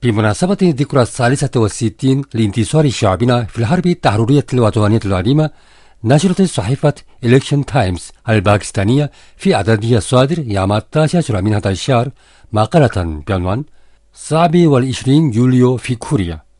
بمناسبة الذكرى 63 لانتصار شعبنا في الحرب التحريرية الوطنية العظيمة، نشرت صحيفة إلكشن تايمز الباكستانية في عددها الصادر يوم 19 من هذا الشهر مقالة بعنوان 27 يوليو في كوريا.